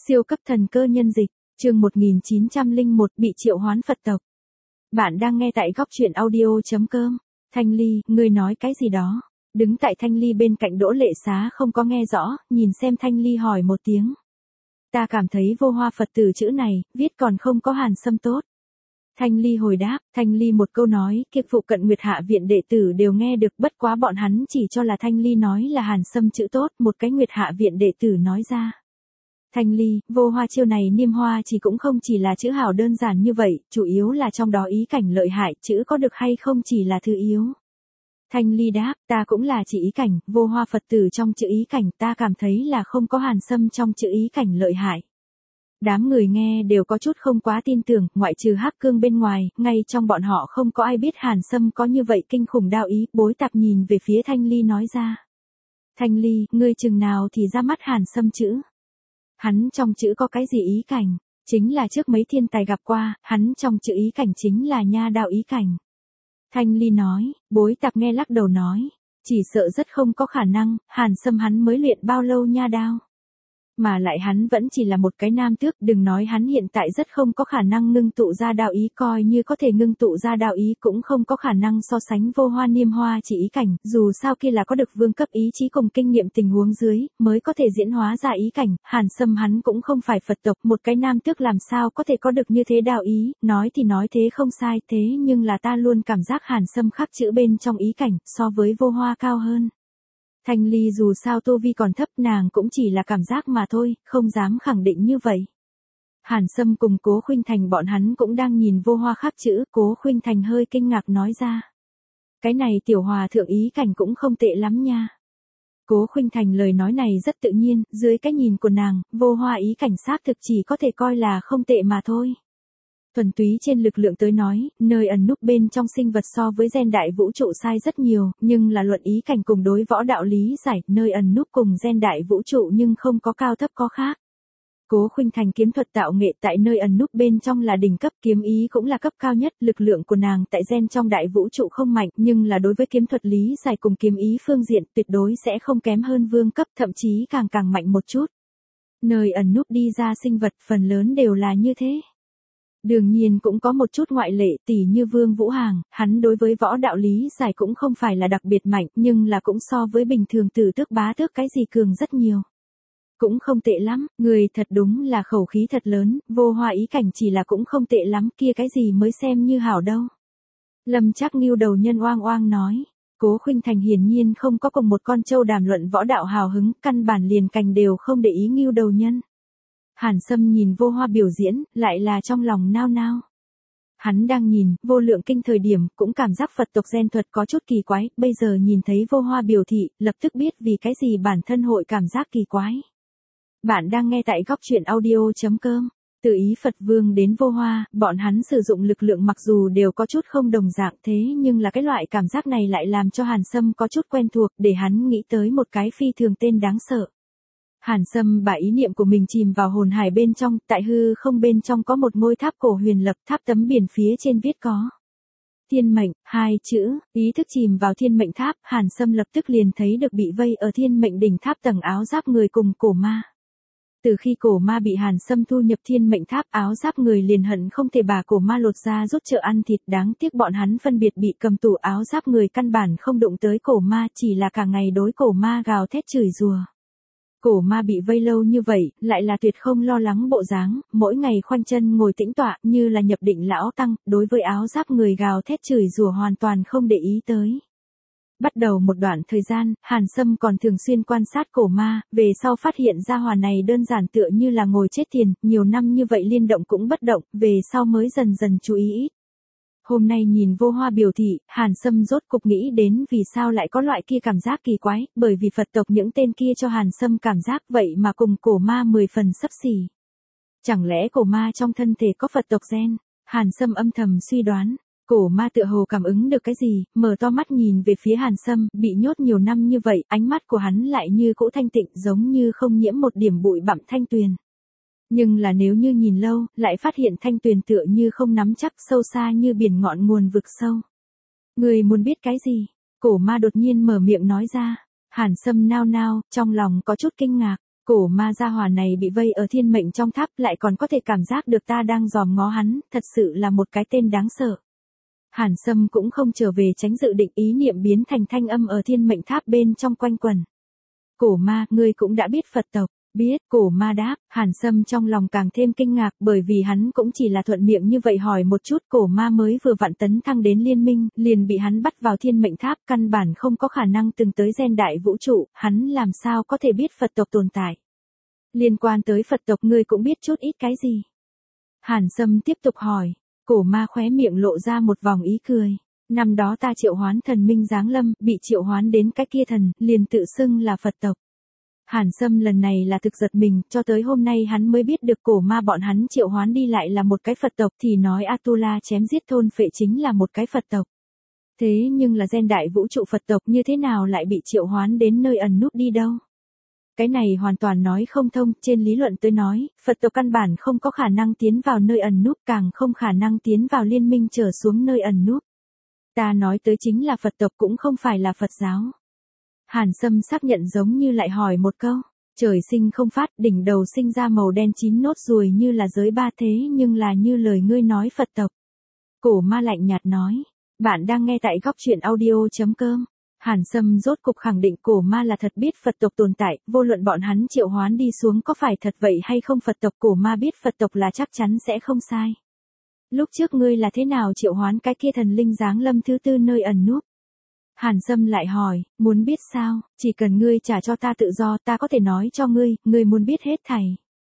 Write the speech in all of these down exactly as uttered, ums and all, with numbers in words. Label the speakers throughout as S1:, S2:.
S1: Siêu cấp thần cơ nhân dịch, chương một nghìn chín trăm lẻ một bị triệu hoán Phật tộc. Bạn đang nghe tại góc truyện audio chấm com. Thanh Ly, ngươi nói cái gì đó? Đứng tại Thanh Ly bên cạnh Đỗ Lệ Xá không có nghe rõ, nhìn xem Thanh Ly hỏi một tiếng. Ta cảm thấy vô hoa Phật từ chữ này, viết còn không có Hàn Sâm tốt. Thanh Ly hồi đáp, Thanh Ly một câu nói, kiếp phụ cận Nguyệt Hạ viện đệ tử đều nghe được, bất quá bọn hắn chỉ cho là Thanh Ly nói là Hàn Sâm chữ tốt, một cái Nguyệt Hạ viện đệ tử nói ra. Thanh Ly, vô hoa chiêu này niêm hoa chỉ cũng không chỉ là chữ hảo đơn giản như vậy, chủ yếu là trong đó ý cảnh lợi hại, chữ có được hay không chỉ là thứ yếu. Thanh Ly đáp, ta cũng là chỉ ý cảnh, vô hoa Phật tử trong chữ ý cảnh, ta cảm thấy là không có Hàn Sâm trong chữ ý cảnh lợi hại. Đám người nghe đều có chút không quá tin tưởng, ngoại trừ Hắc Cương bên ngoài, ngay trong bọn họ không có ai biết Hàn Sâm có như vậy kinh khủng đạo ý, Bối Tạp nhìn về phía Thanh Ly nói ra. Thanh Ly, ngươi chừng nào thì ra mắt Hàn Sâm chữ? Hắn trong chữ có cái gì ý cảnh? Chính là trước mấy thiên tài gặp qua, hắn trong chữ ý cảnh chính là nha đạo ý cảnh. Thanh Ly nói, Bối Tạp nghe lắc đầu nói, chỉ sợ rất không có khả năng, Hàn Sâm hắn mới luyện bao lâu nha đao. Mà lại hắn vẫn chỉ là một cái nam tước, đừng nói hắn hiện tại rất không có khả năng ngưng tụ ra đạo ý, coi như có thể ngưng tụ ra đạo ý cũng không có khả năng so sánh vô hoa niêm hoa chỉ ý cảnh, dù sao kia là có được vương cấp ý chí cùng kinh nghiệm tình huống dưới, mới có thể diễn hóa ra ý cảnh, Hàn Sâm hắn cũng không phải Phật tộc, một cái nam tước làm sao có thể có được như thế đạo ý, nói thì nói thế không sai, thế nhưng là ta luôn cảm giác Hàn Sâm khắc chữ bên trong ý cảnh, so với vô hoa cao hơn. Thanh Ly dù sao tu vi còn thấp, nàng cũng chỉ là cảm giác mà thôi, không dám khẳng định như vậy. Hàn Sâm cùng Cố Khuynh Thành bọn hắn cũng đang nhìn vô hoa khắc chữ, Cố Khuynh Thành hơi kinh ngạc nói ra. Cái này tiểu hòa thượng ý cảnh cũng không tệ lắm nha. Cố Khuynh Thành lời nói này rất tự nhiên, dưới cái nhìn của nàng, vô hoa ý cảnh xác thực chỉ có thể coi là không tệ mà thôi. Thuần túy trên lực lượng tới nói, nơi ẩn núp bên trong sinh vật so với gen đại vũ trụ sai rất nhiều, nhưng là luận ý cảnh cùng đối võ đạo lý giải, nơi ẩn núp cùng gen đại vũ trụ nhưng không có cao thấp có khác. Cố Khuynh Thành kiếm thuật tạo nghệ tại nơi ẩn núp bên trong là đỉnh cấp, kiếm ý cũng là cấp cao nhất, lực lượng của nàng tại gen trong đại vũ trụ không mạnh, nhưng là đối với kiếm thuật lý giải cùng kiếm ý phương diện tuyệt đối sẽ không kém hơn vương cấp, thậm chí càng càng mạnh một chút. Nơi ẩn núp đi ra sinh vật phần lớn đều là như thế. Đương nhiên cũng có một chút ngoại lệ, tỉ như Vương Vũ Hàng, hắn đối với võ đạo lý giải cũng không phải là đặc biệt mạnh, nhưng là cũng so với bình thường tử tước bá tước cái gì cường rất nhiều. Cũng không tệ lắm, người thật đúng là khẩu khí thật lớn, vô hoa ý cảnh chỉ là cũng không tệ lắm, kia cái gì mới xem như hảo đâu. Lâm Trác Ngưu đầu nhân oang oang nói, Cố Khuynh Thành hiển nhiên không có cùng một con trâu đàm luận võ đạo hào hứng, căn bản liền cành đều không để ý Ngưu đầu nhân. Hàn Sâm nhìn vô hoa biểu diễn, lại là trong lòng nao nao. Hắn đang nhìn, vô lượng kinh thời điểm, cũng cảm giác Phật tộc gen thuật có chút kỳ quái, bây giờ nhìn thấy vô hoa biểu thị, lập tức biết vì cái gì bản thân hội cảm giác kỳ quái. Bạn đang nghe tại góc truyện audio chấm com. Từ ý Phật Vương đến vô hoa, bọn hắn sử dụng lực lượng mặc dù đều có chút không đồng dạng thế nhưng là cái loại cảm giác này lại làm cho Hàn Sâm có chút quen thuộc, để hắn nghĩ tới một cái phi thường tên đáng sợ. Hàn Sâm把ý niệm của mình chìm vào hồn hải bên trong, tại hư không bên trong có một ngôi tháp cổ huyền lập, tháp tấm biển phía trên viết có thiên mệnh, hai chữ, ý thức chìm vào thiên mệnh tháp, Hàn Sâm lập tức liền thấy được bị vây ở thiên mệnh đỉnh tháp tầng áo giáp người cùng cổ ma. Từ khi cổ ma bị Hàn Sâm thu nhập thiên mệnh tháp, áo giáp người liền hận không thể bà cổ ma lột ra rút chợ ăn thịt, đáng tiếc bọn hắn phân biệt bị cầm tù, áo giáp người căn bản không đụng tới cổ ma, chỉ là cả ngày đối cổ ma gào thét chửi rủa. Cổ ma bị vây lâu như vậy, lại là tuyệt không lo lắng bộ dáng, mỗi ngày khoanh chân ngồi tĩnh tọa, như là nhập định lão tăng, đối với áo giáp người gào thét chửi rủa hoàn toàn không để ý tới. Bắt đầu một đoạn thời gian, Hàn Sâm còn thường xuyên quan sát cổ ma, về sau phát hiện ra hỏa này đơn giản tựa như là ngồi chết thiền, nhiều năm như vậy liên động cũng bất động, về sau mới dần dần chú ý ít. Hôm nay nhìn vô hoa biểu thị, Hàn Sâm rốt cục nghĩ đến vì sao lại có loại kia cảm giác kỳ quái, bởi vì Phật tộc những tên kia cho Hàn Sâm cảm giác vậy mà cùng cổ ma mười phần xấp xỉ. Chẳng lẽ cổ ma trong thân thể có Phật tộc gen? Hàn Sâm âm thầm suy đoán, cổ ma tựa hồ cảm ứng được cái gì, mở to mắt nhìn về phía Hàn Sâm, bị nhốt nhiều năm như vậy, ánh mắt của hắn lại như cũ thanh tịnh giống như không nhiễm một điểm bụi bặm thanh tuyền. Nhưng là nếu như nhìn lâu, lại phát hiện thanh tuyền tựa như không nắm chắc, sâu xa như biển ngọn nguồn vực sâu. Người muốn biết cái gì? Cổ ma đột nhiên mở miệng nói ra. Hàn Sâm nao nao, trong lòng có chút kinh ngạc. Cổ ma gia hỏa này bị vây ở thiên mệnh trong tháp lại còn có thể cảm giác được ta đang dòm ngó hắn, thật sự là một cái tên đáng sợ. Hàn Sâm cũng không trở về tránh dự định ý niệm biến thành thanh âm ở thiên mệnh tháp bên trong quanh quẩn. Cổ ma, ngươi cũng đã biết Phật tộc. Biết, cổ ma đáp. Hàn Sâm trong lòng càng thêm kinh ngạc bởi vì hắn cũng chỉ là thuận miệng như vậy hỏi một chút. Cổ ma mới vừa vặn tấn thăng đến liên minh, liền bị hắn bắt vào thiên mệnh tháp, căn bản không có khả năng từng tới gen đại vũ trụ, hắn làm sao có thể biết Phật tộc tồn tại. Liên quan tới Phật tộc ngươi cũng biết chút ít cái gì. Hàn Sâm tiếp tục hỏi. Cổ ma khóe miệng lộ ra một vòng ý cười. Năm đó ta triệu hoán thần minh giáng lâm, bị triệu hoán đến cái kia thần, liền tự xưng là Phật tộc. Hàn Sâm lần này là thực giật mình, cho tới hôm nay hắn mới biết được cổ ma bọn hắn triệu hoán đi lại là một cái Phật tộc thì nói Atula chém giết thôn phệ chính là một cái Phật tộc. Thế nhưng là gen đại vũ trụ Phật tộc như thế nào lại bị triệu hoán đến nơi ẩn núp đi đâu? Cái này hoàn toàn nói không thông, trên lý luận tôi nói, Phật tộc căn bản không có khả năng tiến vào nơi ẩn núp, càng không khả năng tiến vào liên minh trở xuống nơi ẩn núp. Ta nói tới chính là Phật tộc cũng không phải là Phật giáo. Hàn Sâm xác nhận giống như lại hỏi một câu, trời sinh không phát, đỉnh đầu sinh ra màu đen chín nốt ruồi như là giới ba thế nhưng là như lời ngươi nói Phật tộc. Cổ ma lạnh nhạt nói, bạn đang nghe tại góc truyện audio chấm com. Hàn Sâm rốt cục khẳng định cổ ma là thật biết Phật tộc tồn tại, vô luận bọn hắn triệu hoán đi xuống có phải thật vậy hay không Phật tộc, cổ ma biết Phật tộc là chắc chắn sẽ không sai. Lúc trước ngươi là thế nào triệu hoán cái kia thần linh giáng lâm thứ tư nơi ẩn núp? Hàn Sâm lại hỏi, muốn biết sao, chỉ cần ngươi trả cho ta tự do ta có thể nói cho ngươi, ngươi muốn biết hết thảy.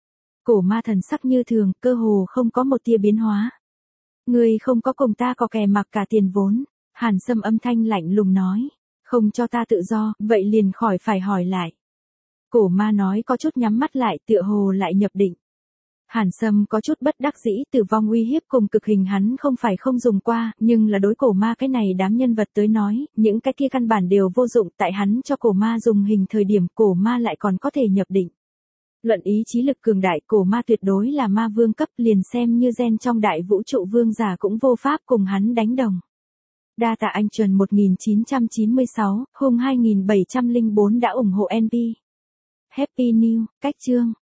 S1: Cổ ma thần sắc như thường, cơ hồ không có một tia biến hóa. Ngươi không có cùng ta có kè mặc cả tiền vốn. Hàn Sâm âm thanh lạnh lùng nói, không cho ta tự do, vậy liền khỏi phải hỏi lại. Cổ ma nói có chút nhắm mắt lại, tựa hồ lại nhập định. Hàn Sâm có chút bất đắc dĩ, tử vong uy hiếp cùng cực hình hắn không phải không dùng qua, nhưng là đối cổ ma cái này đám nhân vật tới nói, những cái kia căn bản đều vô dụng, tại hắn cho cổ ma dùng hình thời điểm cổ ma lại còn có thể nhập định. Luận ý chí lực cường đại, cổ ma tuyệt đối là ma vương cấp, liền xem như gen trong đại vũ trụ vương giả cũng vô pháp cùng hắn đánh đồng. Đa tạ anh Trần một nghìn chín trăm chín mươi sáu, Hùng hai nghìn bảy trăm lẻ bốn đã ủng hộ en pê. Happy New, cách chương.